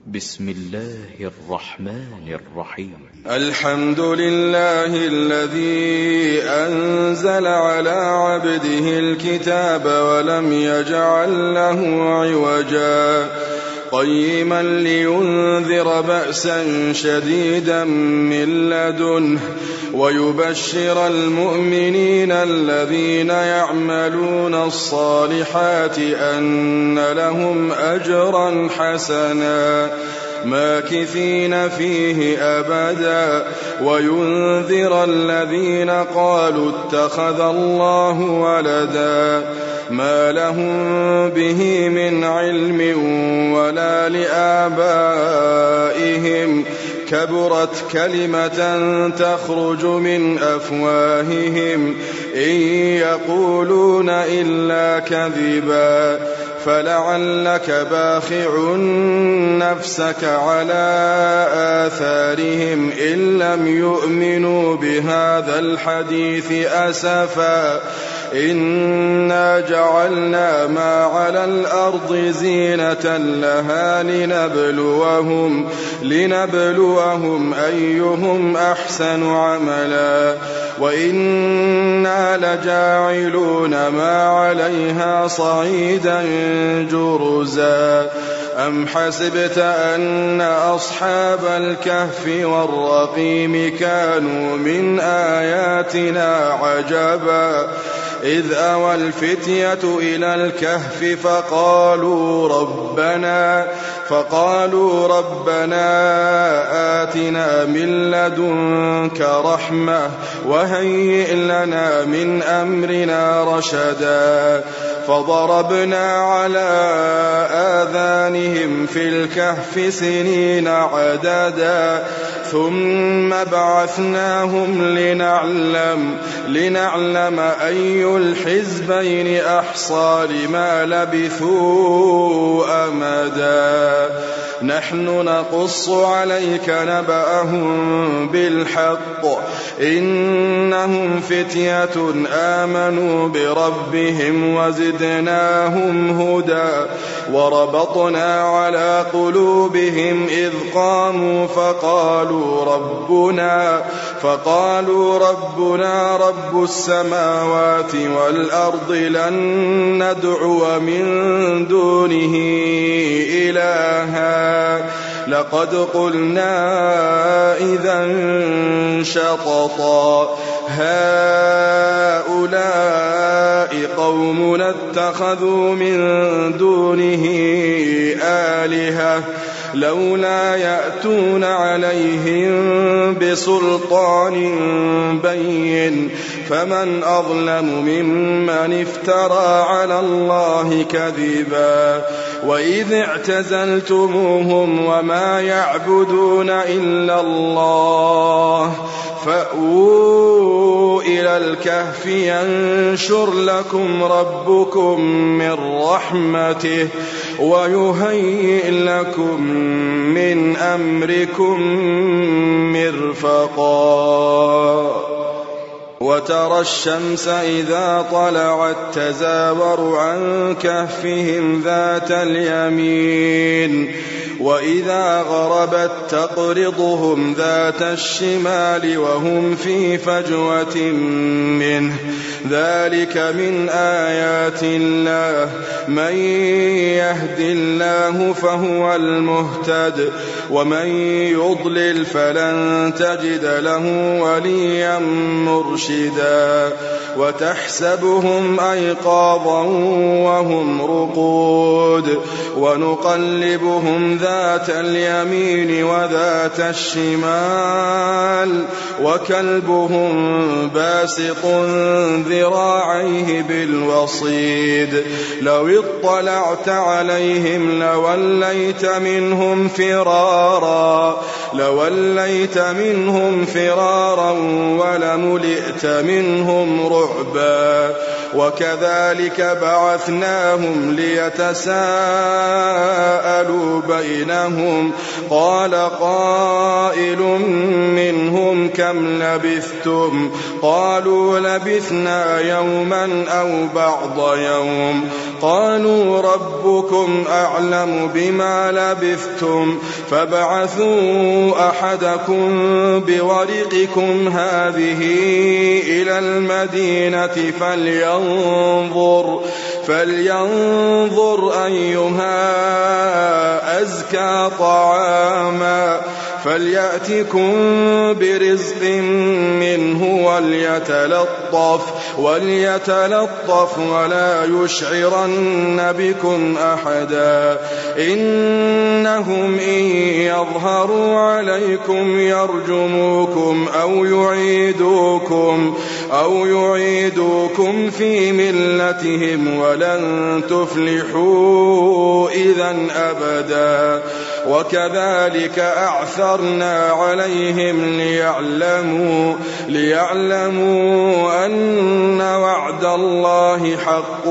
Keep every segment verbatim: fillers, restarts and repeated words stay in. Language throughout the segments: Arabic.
بسم الله الرحمن الرحيم. الحمد لله الذي أنزل على عبده الكتاب ولم يجعل له عوجا قيما لينذر بأسا شديدا من لدنه ويبشر المؤمنين الذين يعملون الصالحات أن لهم أجرا حسنا ماكثين فيه أبدا وينذر الذين قالوا اتخذ الله ولدا ما لهم به من علم ولا لآبائهم كبرت كلمة تخرج من أفواههم إن يقولون إلا كذبا فلعلك باخع نفسك على آثارهم إن لم يؤمنوا بهذا الحديث أسفا إنا جعلنا ما على الأرض زينة لها لنبلوهم, لنبلوهم أيهم أحسن عملا وإنا لجاعلون ما عليها صعيدا جرزا أم حسبت أن أصحاب الكهف والرقيم كانوا من آياتنا عجبا إذ أوى الفتية إلى الكهف فقالوا ربنا فقالوا ربنا آتنا من لدنك رحمة وهيئ لنا من أمرنا رشدا فضربنا على آذانهم في الكهف سنين عددا ثم بعثناهم لنعلم لنعلم أي الحزبين أحصى لما لبثوا أمدا نحن نقص عليك نبأهم بالحق إنهم فتية آمنوا بربهم وزدناهم هدى وربطنا على قلوبهم إذ قاموا فقالوا ربنا فقالوا ربنا رب السماوات والأرض لن ندعو من دونه إلها لقد قلنا إذا شططا هؤلاء قومنا اتخذوا من دونه آلهة لولا يأتون عليهم بسلطان بين فمن أظلم ممن افترى على الله كذبا وإذ اعتزلتموهم وما يعبدون إلا الله فأووا إلى الكهف ينشر لكم ربكم من رحمته ويهيئ لكم من أمركم مرفقا وترى الشمس إذا طلعت تزاور عن كهفهم ذات اليمين وإذا غربت تقرضهم ذات الشمال وهم في فجوة منه ذلك من آيات الله من يهد الله فهو المهتد ومن يضلل فلن تجد له وليا مرشدا وتحسبهم أيقاظا وهم رقود ونقلبهم ذات اليمين وذات الشمال وكلبهم باسط ذراعيه بالوصيد لو اطلعت عليهم لوليت منهم فرارا لوليت منهم فرارا ولملئت منهم رعبا وكذلك بعثناهم ليتساءلوا بينهم قال قائل منهم كم لبثتم قالوا لبثنا يوما أو بعض يوم قالوا ربكم أعلم بما لبثتم فابعثوا أحدكم بورقكم هذه إلى المدينة فلينظر فلينظر أيها أزكى طعاما فليأتكم برزق منه وليتلطف وليتلطف ولا يشعرن بكم أحدا إنهم إن يظهروا عليكم يرجموكم أو يعيدوكم أو يعيدوكم في ملتهم ولن تفلحوا إذا أبدا وكذلك أعثرنا عليهم ليعلموا ليعلموا أن وعد الله حق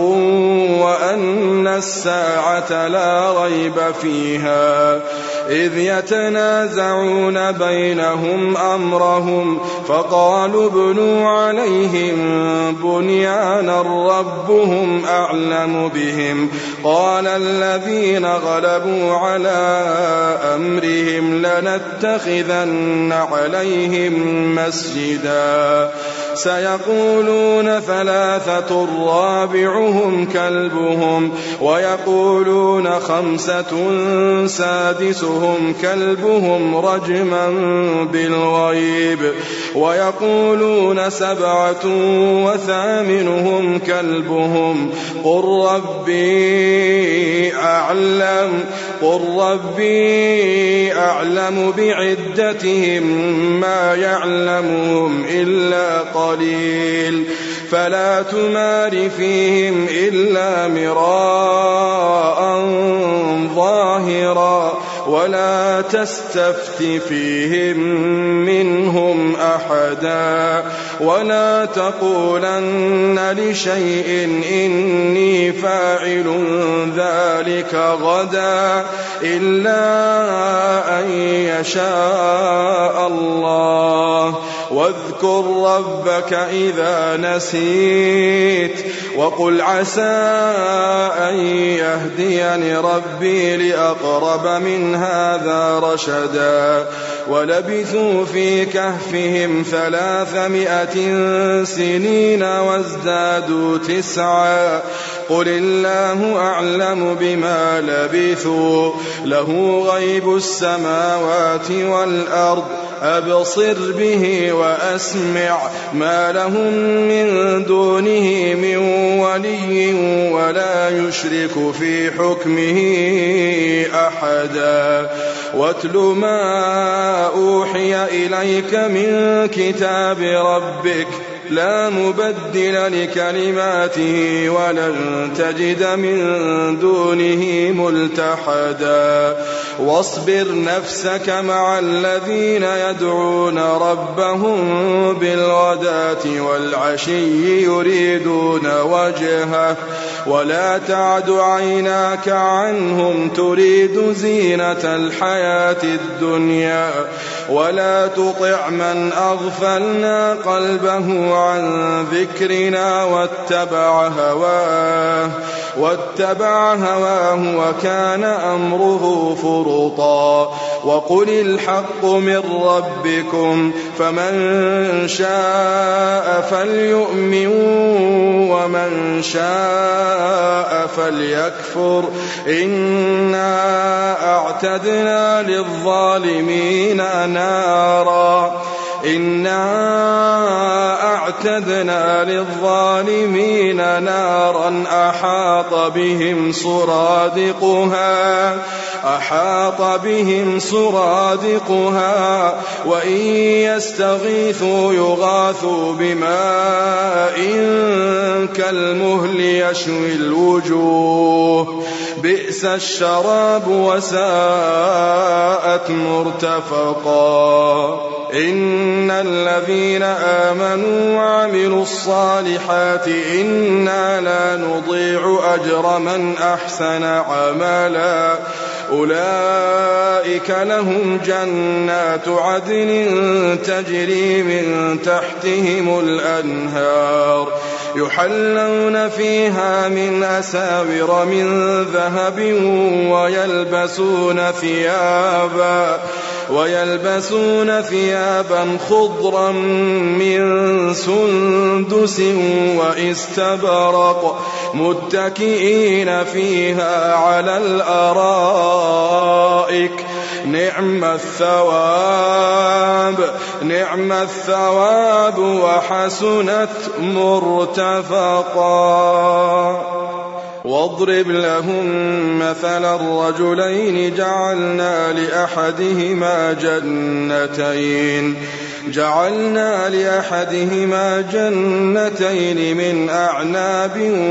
وأن الساعة لا ريب فيها إذ يتنازعون بينهم أمرهم فقالوا ابنوا عليهم بنيانا ربهم أعلم بهم قال الذين غلبوا على أمرهم لنتخذن عليهم مسجدا سيقولون ثلاثة رابعهم كلبهم ويقولون خمسة سادسهم كلبهم رجما بالغيب ويقولون سبعة وثامنهم كلبهم قل ربي أعلم قل ربي أعلم بعدتهم ما يعلمهم إلا قليل فلا تمار فيهم إلا مراء ظاهرا ولا تستفت فيهم منهم أحدا ولا تقولن لشيء إني فاعل ذلك غدا إلا أن يشاء الله واذكر ربك إذا نسيت وقل عسى أن يهديني ربي لأقرب من هذا رشدا ولبثوا في كهفهم ثلاثمائة سنين وازدادوا تسعا قل الله أعلم بما لبثوا له غيب السماوات والأرض أبصر به وأسمع ما لهم من دونه من ولي ولا يشرك في حكمه أحدا واتل ما أوحي إليك من كتاب ربك لا مبدل لكلماته ولن تجد من دونه ملتحدا واصبر نفسك مع الذين يدعون ربهم بالغداة والعشي يريدون وجهه ولا تعد عيناك عنهم تريد زينة الحياة الدنيا ولا تطع من أغفلنا قلبه عن ذكرنا واتبع هواه واتبع هواه وكان أمره فرطا وقل الحق من ربكم فمن شاء فليؤمن ومن شاء فليكفر إنا أعتدنا للظالمين نارا إنا أعتدنا للظالمين نارا أحاط بهم سرادقها أحاط بهم سرادقها وإن يستغيثوا يغاثوا بماء كالمهل يشوي الوجوه بئس الشراب وساءت مرتفقا إن الذين آمنوا وعملوا الصالحات إنا لا نضيع أجر من أحسن عملا أولئك لهم جنات عدن تجري من تحتهم الأنهار يحلون فيها من أساور من ذهب ويلبسون ثيابا ويلبسون ثيابا خضرا من سندس واستبرق متكئين فيها على الأرائك نعم الثواب نعم الثواب وحسنت مرتفقا. واضرب لهم مثل الرجلين جعلنا لأحدهما جنتين جعلنا لأحدهما جنتين من أعناب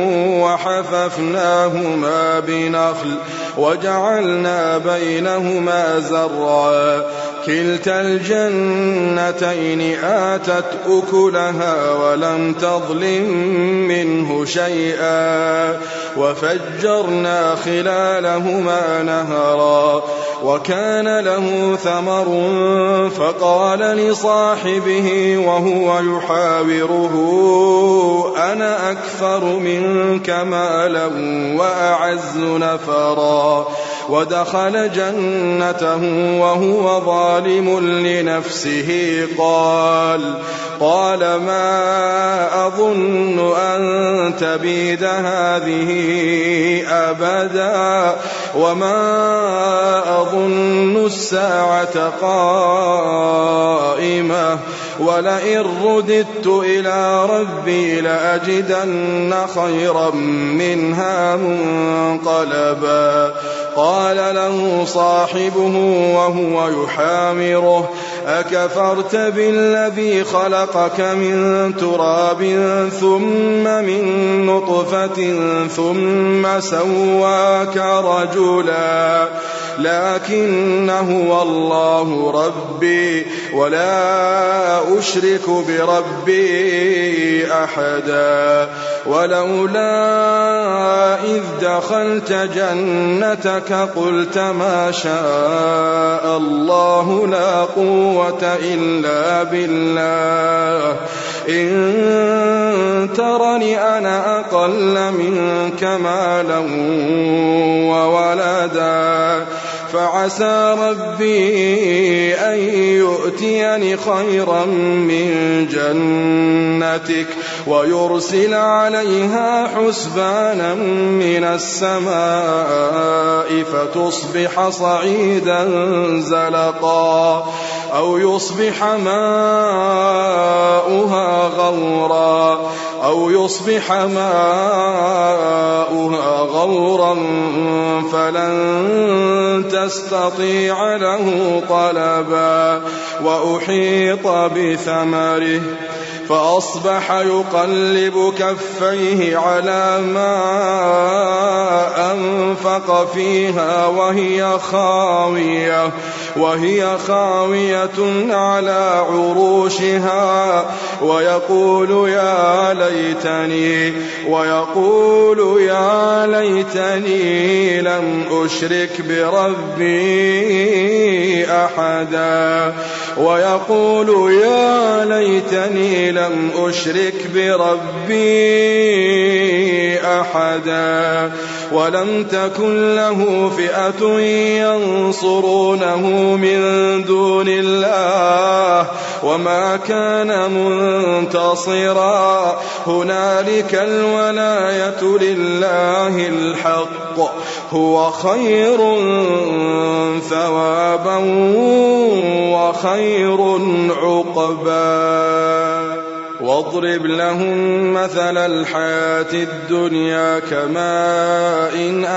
وحففناهما بنخل وجعلنا بينهما زرعا كلتا الجنتين آتت أكلها ولم تظلم منه شيئا وفجرنا خلالهما نهرا وكان له ثمر فقال لصاحبه وهو يحاوره أنا أكثر منك مالا وأعز نفرا ودخل جنته وهو ظالم لنفسه قال قال ما أظن أن تبيد هذه أبدا وما أظن الساعة قائمة ولئن رددت إلى ربي لأجدن خيرا منها منقلبا. قال له صاحبه وهو يحامره أكفرت بالذي خلقك من تراب ثم من نطفة ثم سواك رجلا لكن هو الله ربي ولا أشرك بربي أحدا ولولا إذ دخلت جنتك قلت ما شاء الله لا قوة إلا بالله إن ترني أنا أقل منك مالا وولدا فعسى ربي أن يؤتيني خيرا من جنتك ويرسل عليها حسبانا من السماء فتصبح صعيدا زلقا أو يصبح ماؤها غورا أو يصبح ماؤها غورا فلن تستطيع له طلبا وأحيط بثمره فأصبح يقلب كفيه على ما أنفق فيها وهي خاوية وهي خاوية على عروشها ويقول يا ليتني ويقول يا ليتني لم أشرك بربي أحدا ويقول يا ليتني لم أشرك بربي أحدا ولم تكن له فئة ينصرونه من دون الله وما كان منتصرا هنالك الولاية لله الحق هو خير ثوابا وخير عقبا. واضرب لهم مثل الحياة الدنيا كماء إن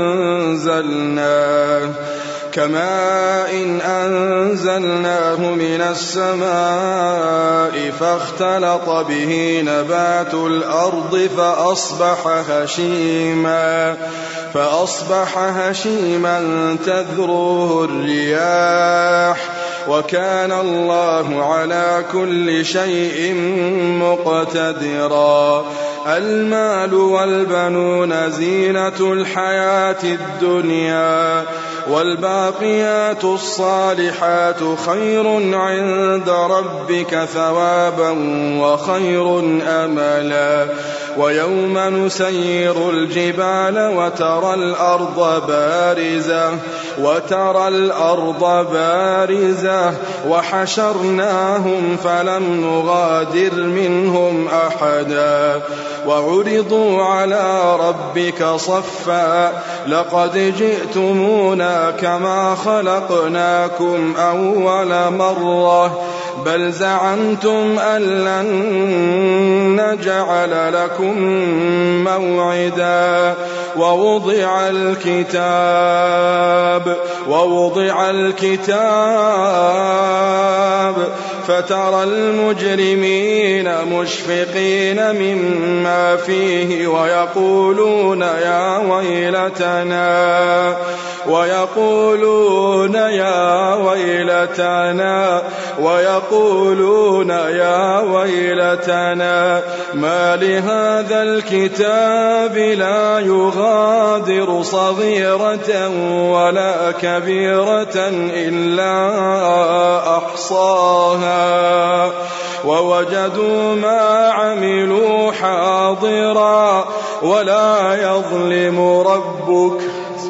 أنزلناه كماء إن أنزلناه من السماء فاختلط به نبات الأرض فأصبح هشيما فأصبح هشيما تذروه الرياح وكان الله على كل شيء مقتدرا. المال والبنون زينة الحياة الدنيا والباقيات الصالحات خير عند ربك ثوابا وخير أملا ويوم نسير الجبال وترى الأرض بارزة وترى الأرض بارزة وحشرناهم فلم نغادر منهم أحدا وعرضوا على ربك صفا لقد جئتمونا كما خلقناكم أول مرة بل زعمتم أن لن نجعل لكم موعدا ووضع الكتاب ووضع الكتاب فترى المجرمين مشفقين مما فيه ويقولون يا ويلتنا ويقولون يا ويلتنا ويقولون يا ويلتنا ما لهذا الكتاب لا يغادر صغيرة ولا كبيرة إلا أحصاها ووجدوا ما عملوا حاضرا ولا يظلم ربك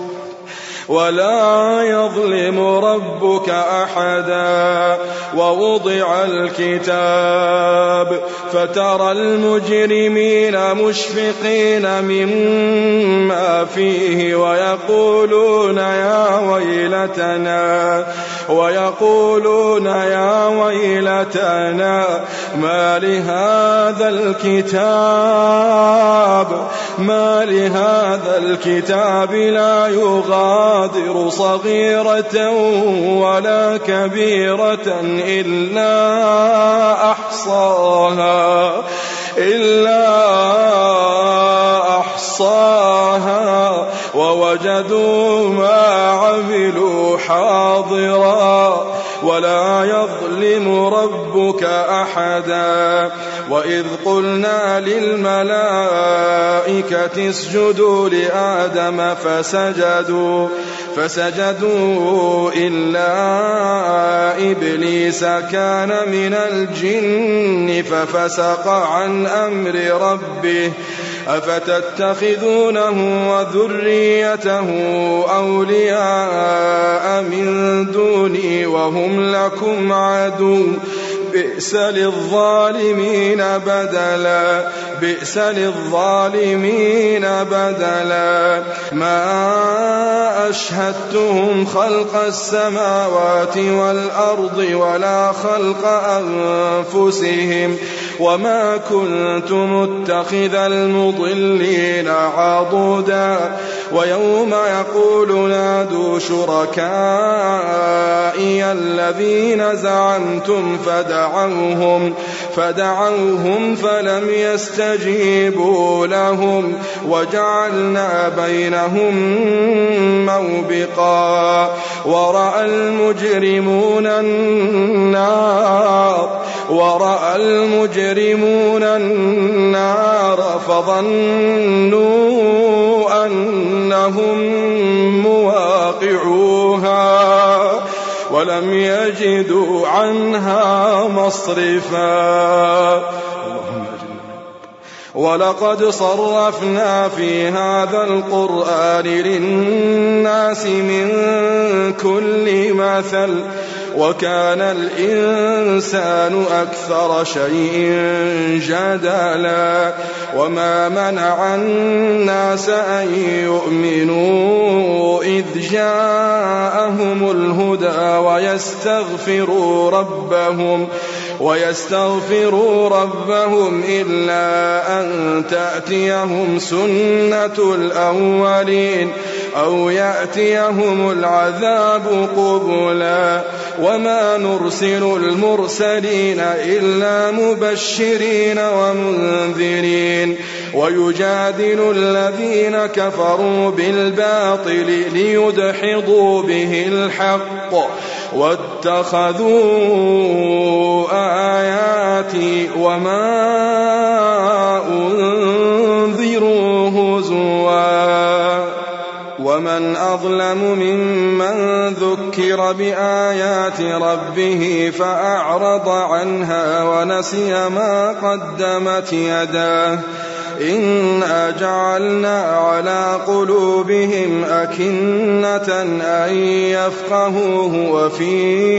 ولا يظلم ربك أحدا ووضع الكتاب فترى المجرمين مشفقين مما فيه ويقولون يا ويلتنا ويقولون يا ويلتنا ما لهذا الكتاب ما لهذا الكتاب لا يغادر صغيرة ولا كبيرة إلا أحصاها إلا أحصاها ووجدوا ما عملوا حاضرا ولا يظلم ربك أحدا وإذ قلنا للملائكة اسجدوا لآدم فسجدوا فسجدوا إلا إبليس كان من الجن ففسق عن أمر ربه أفتتخذونه وذريته أولياء من دوني وهم لكم عدو بئس للظالمين بدلا بئس للظالمين بدلا ما أشهدتهم خلق السماوات والأرض ولا خلق أنفسهم وما كنت متخذ المضلين عضدا ويوم يقول نادوا شركائي الذين زعمتم فدعوهم فدعوهم فلم يستجيبوا لهم وجعلنا بينهم موبقا ورأى المجرمون النار ورأى المجرمون النار فظنوا أنهم مواقعوها ولم يجدوا عنها مصرفا ولقد صرفنا في هذا القرآن للناس من كل مثل وكان الإنسان أكثر شيء جدلا وما منع الناس أن يؤمنوا إذ جاءهم الهدى ويستغفروا ربهم ويستغفروا ربهم إلا أن تأتيهم سنة الأولين أو يأتيهم العذاب قبلا وما نرسل المرسلين إلا مبشرين ومنذرين ويجادل الذين كفروا بالباطل ليدحضوا به الحق واتخذوا آياتي وما أنذروا هزوا ومن أظلم ممن ذكر بآيات ربه فأعرض عنها ونسي ما قدمت يداه إنا جعلنا على قلوبهم أكنة أن يفقهوه وفي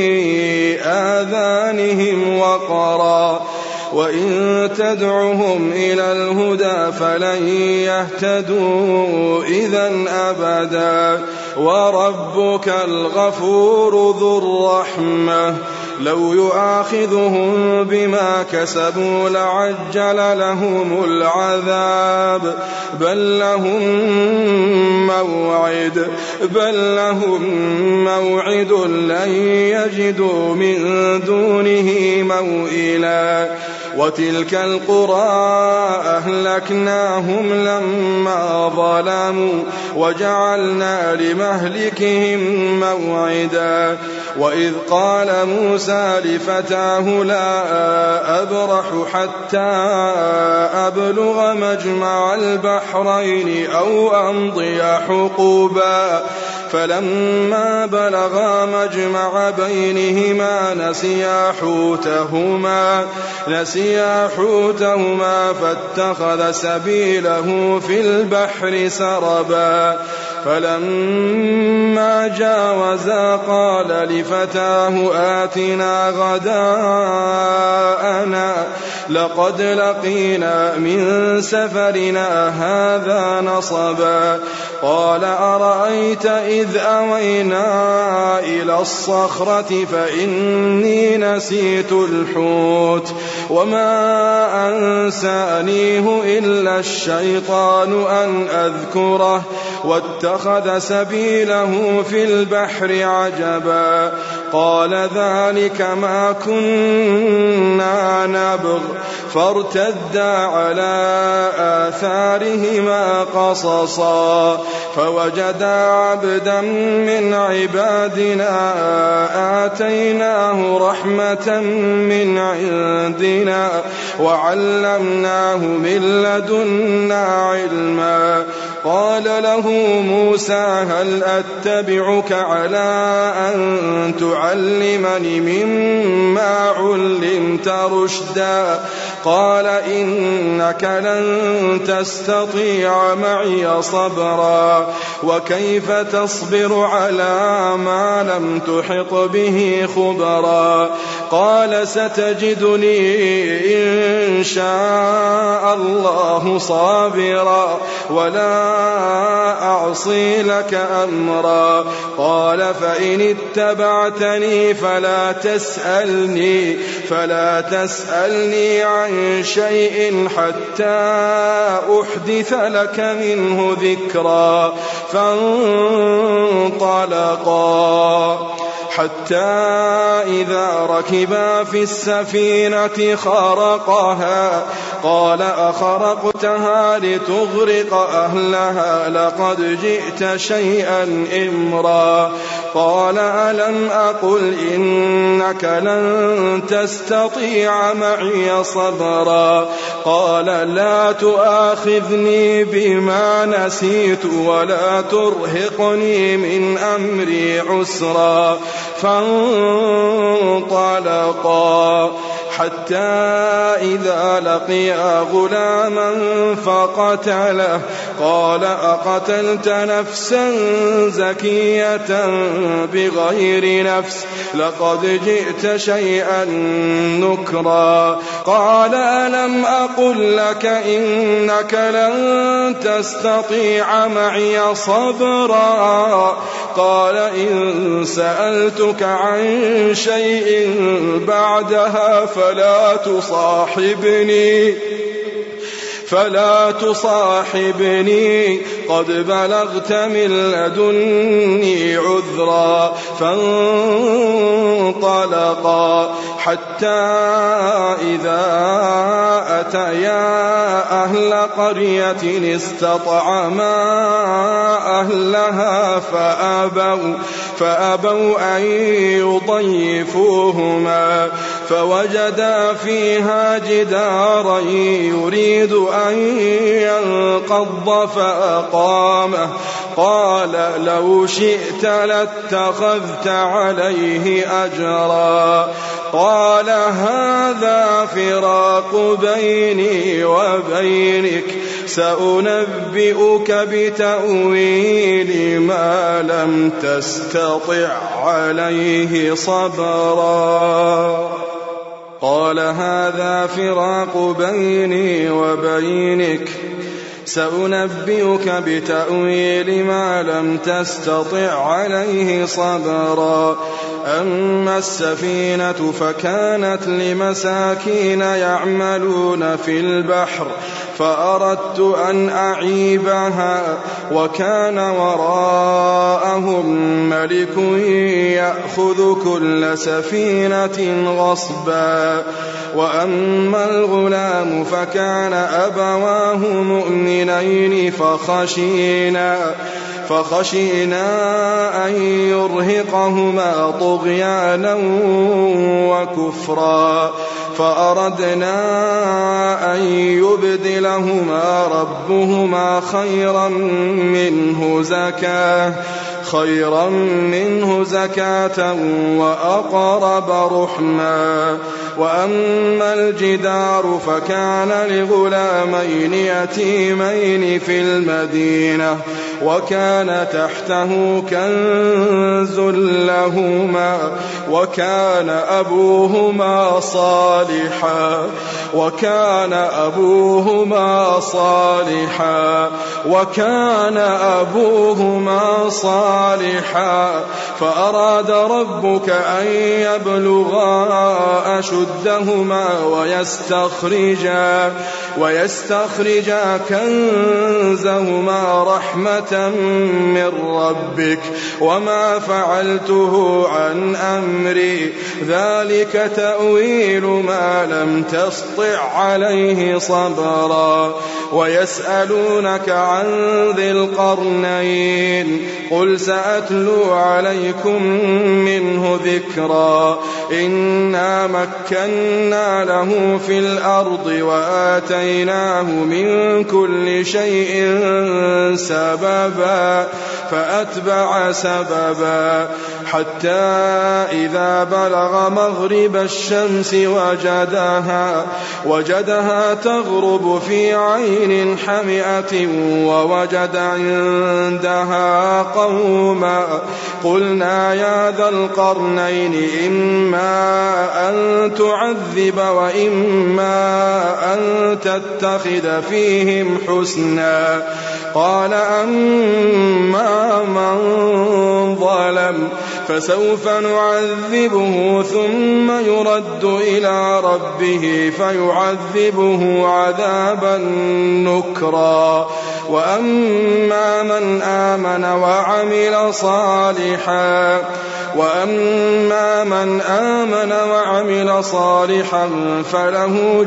آذانهم وقرا وإن تدعهم إلى الهدى فلن يهتدوا إذن أبدا وربك الغفور ذو الرحمة لو يؤاخذهم بما كسبوا لعجل لهم العذاب بل لهم موعد بل لهم موعد لن يجدوا من دونه موئلا وتلك القرى أهلكناهم لما ظلموا وجعلنا لمهلكهم موعدا وإذ قال موسى لفتاه لا أبرح حتى أبلغ مجمع البحرين أو أمضي حقوبا فلما بلغا مجمع بينهما نسيا حوتهما نسيا حوتهما فاتخذ سبيله في البحر سربا فلما جاوزا قال لفتاه آتنا غداءنا لقد لقينا من سفرنا هذا نصبا قال أرأيت إذ أوينا إلى الصخرة فإني نسيت الحوت وما أنسانيه إلا الشيطان أن أذكره واتخذ سبيله في البحر عجبا قال ذلك ما كنا نبغ فارتدا على آثارهما قصصا فوجدا عبدا من عبادنا آتيناه رحمة من عندنا وعلمناه من لدنا علما قال له موسى هل أتبعك على أن تعلمني مما علمت رشدا قال إنك لن تستطيع معي صبرا وكيف تصبر على ما لم تحط به خبرا قال ستجدني إن شاء الله صابرا ولا أعصي لك أمرا قال فإن اتبعتني فلا تسألني فلا تسألني عن شيء حتى أحدث لك منه ذكرا فانطلقا حتى إذا ركبا في السفينة خرقها قال أخرقتها لتغرق أهلها لقد جئت شيئا إمرا قال ألم أقل إنك لن تستطيع معي صبرا قال لا تؤاخذني بما نسيت ولا ترهقني من أمري عسرا فانطلقا حتى إذا لقيا غلاما فقتله قال أقتلت نفسا زكية بغير نفس لقد جئت شيئا نكرا قال ألم أقل لك إنك لن تستطيع معي صبرا قال إن سألتك عن شيء بعدها فلا تصاحبني فلا تصاحبني قد بلغت من لدني عذرا فانطلقا حتى إذا أتيا أهل قرية استطعما أهلها فأبوا, فأبوا أن يضيفوهما فوجدا فيها جدارا يريد أن ينقض فأقامه قال لو شئت لاتخذت عليه أجرا قال هذا فراق بيني وبينك سأنبئك بتأويل ما لم تستطع عليه صبرا قال هذا فراق بيني وبينك سأنبئك بتأويل ما لم تستطع عليه صبرا أما السفينة فكانت لمساكين يعملون في البحر فأردت أن أعيبها وكان وراءهم ملك يأخذ كل سفينة غصبا وأما الغلام فكان أبواه مؤمنين فخشينا فخشينا أن يرهقهما طغيانا وكفرا فأردنا أن يبدلهما ربهما خيرا منه زكاة خيرا منه زكاة وأقرب رحما وأما الجدار فكان لغلامين يتيمين في المدينة وكان تحته كنز لهما وكان أبوهما صالحا وكان أبوهما صالحا وكان أبوهما صالحا فأراد ربك أن يبلغا أشدهما ويستخرجا ويستخرجا كنزهما رحمة من ربك وما فعلته عن أمري ذلك تأويل ما لم تسطع عليه صبرا ويسألونك عن ذي القرنين قل سأتلو عليكم منه ذكرا إنا مكنا له في الأرض وآتيناه من كل شيء سببا فأتبع سببا حتى إذا بلغ مغرب الشمس وجدها وجدها تغرب في عين حمئة ووجد عندها قوما قلنا يا ذا القرنين إما أن تعذب وإما أن تتخذ فيهم حسنا قال أما من ظلم فسوف نعذبه ثم يرد إلى ربه فيعذبه عذابا نكرا وأما من آمن وعمل صالحا وأما من آمن وعمل صالحا فله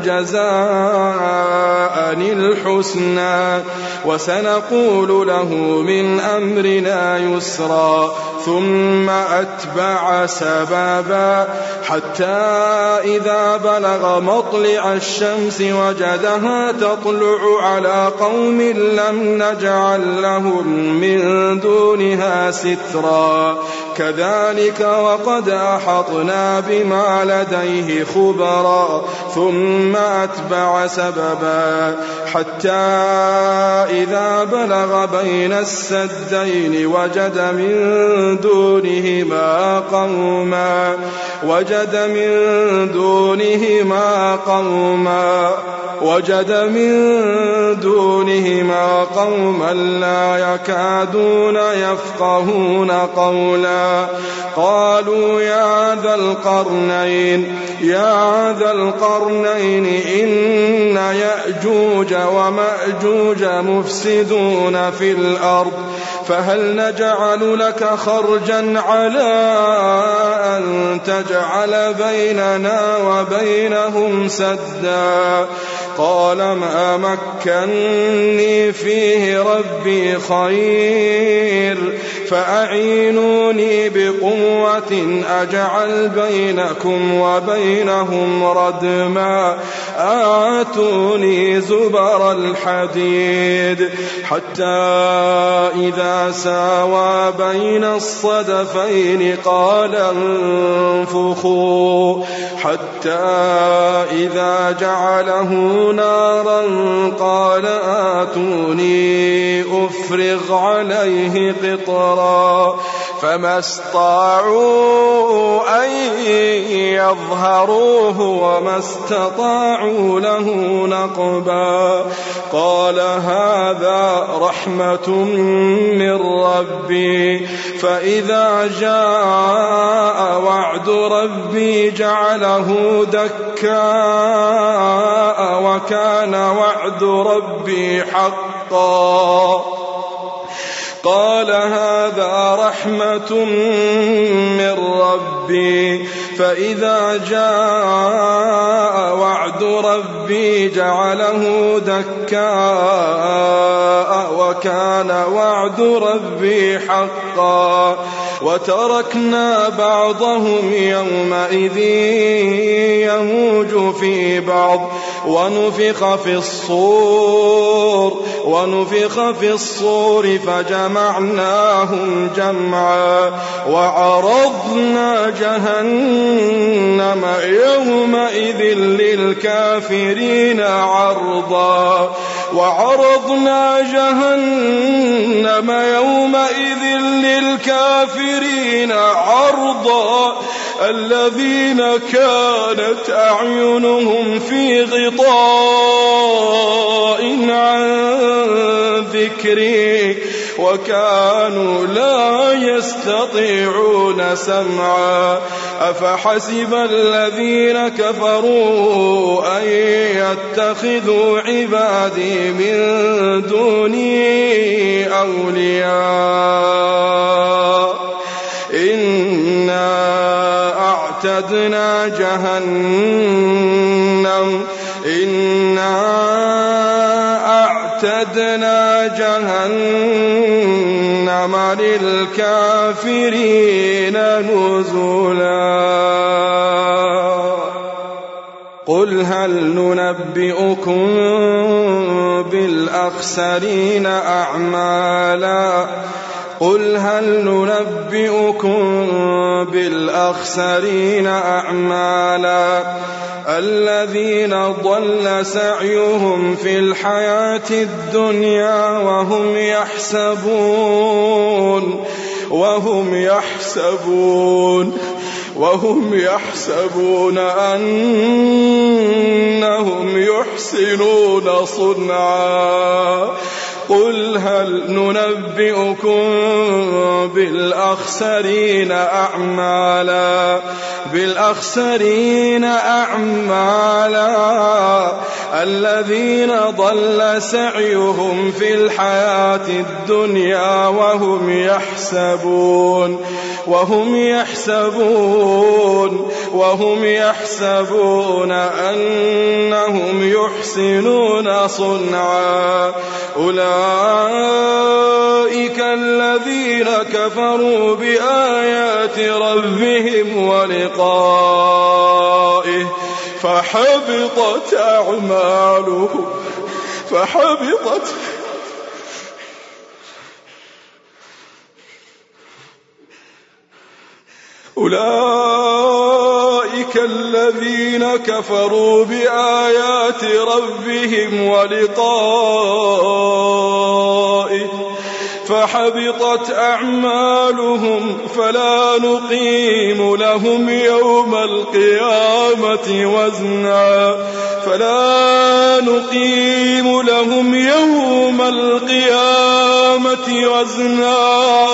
جزاء الحسنى وسنقول له من أمرنا يسرا ثم أتبع سببا حتى إذا بلغ مطلع الشمس وجدها تطلع على قوم لم نجعل لهم من دونها سترا كذلك وقد أحطنا بما لديه خبرا ثم أتبع سببا حتى إذا بلغ بين السدين وجد من دونهما قوما وجد من دونهما قوما وجد من دونهما قوما لا يكادون يفقهون قولا قالوا يا ذا القرنين يا ذا القرنين إن يأجوج ومأجوج مفسدون في الأرض فهل نجعل لك خرجا على أن تجعل بيننا وبينهم سدا قال ما مكنني فيه ربي خير فأعينوني بقوة أجعل بينكم وبينهم ردما آتوني زبر الحديد حتى إذا ساوى بين الصدفين قال انفخوا حتى إذا جعله نارا قال آتوني أفرغ عليه قطرا فما استطاعوا أن يظهروه وما استطاعوا له نقبا قال هذا رحمة من ربي فإذا جاء وعد ربي جعله دكاء وكان وعد ربي حقا قال هذا رحمة من ربي فإذا جاء وعد ربي جعله دكاء وكان وعد ربي حقا وتركنا بعضهم يومئذ يموج في بعض ونفخ في الصور ونفخ في الصور فجمعناهم جمعا وعرضنا جهنم يومئذ للكافرين عرضا وعرضنا جهنم يومئذ للكافرين عرضا الذين كانت أعينهم في غطاء عن ذكري وكانوا لا يستطيعون سمعا أفحسب الذين كفروا أن يتخذوا عبادي من دوني أولياء إنا أعتدنا جهنم إنا أعتدنا جهنم للكافرين نزلا قل هل ننبئكم بالأخسرين أعمالا قل هل ننبئكم بالأخسرين أعمالا الذين ضل سعيهم في الحياة الدنيا وهم يحسبون وهم يحسبون وهم يحسبون أنهم يحسنون صنعا قل هل ننبئكم بالأخسرين أعمالا بالأخسرين أعمالا الذين ضل سعيهم في الحياة الدنيا وهم يحسبون وهم يحسبون وهم يحسبون أنهم يحسنون صنعا أولئك الذين كفروا بآيات ربهم ولقائه فحبطت أعمالهم فحبطت أولئك الذين كفروا بآيات ربهم ولقائه فحبطت أعمالهم فلا نقيم لهم يوم القيامة وزنا فلا نقيم لهم يوم القيامة وزنا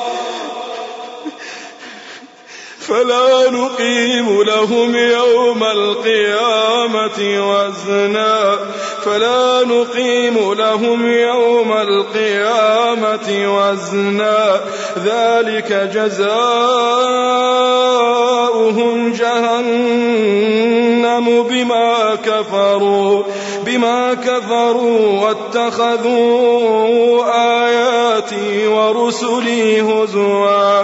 فلا نقيم لهم يوم القيامة وزنا فلا نقيم لهم يوم القيامة وزنا ذلك جزاؤهم جهنم بما كفروا بما كفروا واتخذوا آياتي ورسلي هزوا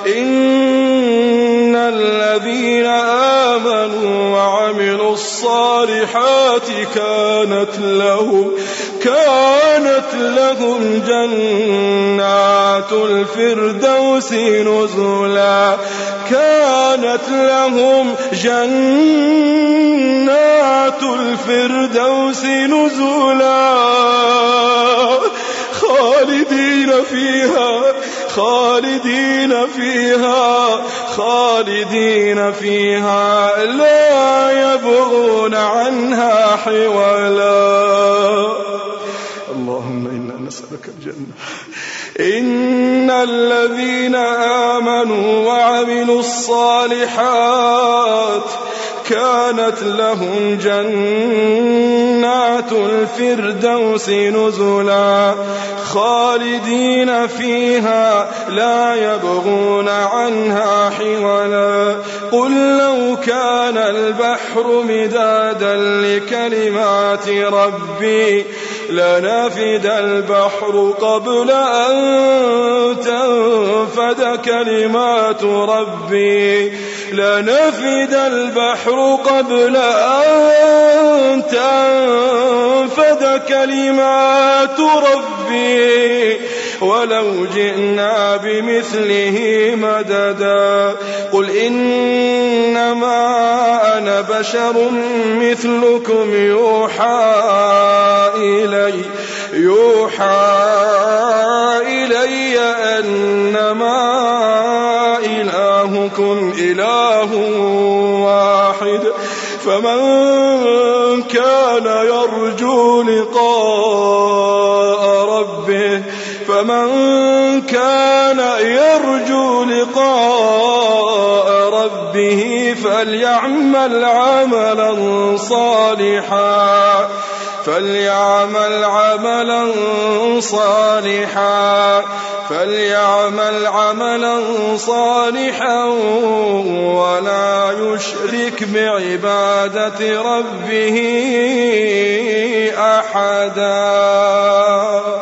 إن الذين آمنوا وعملوا الصالحات كانت لهم كانت لهم جنات الفردوس نزلا كانت لهم جنات الفردوس نزلا خالدين فيها خالدين فيها خالدين فيها لا يبغون عنها حولا. اللهم إنا نسألك الجنة. إن الذين آمنوا وعملوا الصالحات كانت لهم جنات الفردوس نزلا خالدين فيها لا يبغون عنها حولا. قل لو كان البحر مدادا لكلمات ربي لنفد البحر قبل أن تنفد كلمات ربي لنفد البحر قبل أن تنفد كلمات ربي ولو جئنا بمثله مددا. قل إنما أنا بشر مثلكم يوحى إلي يوحى إلي أنما إلهكم إله واحد فمن كان يرجو لقاء ربه فمن كان يرجو لقاء ربه فليعمل عملا صالحا فليعمل عملا صالحا فليعمل عملا صالحا ولا يشرك بعبادة ربه أحدا.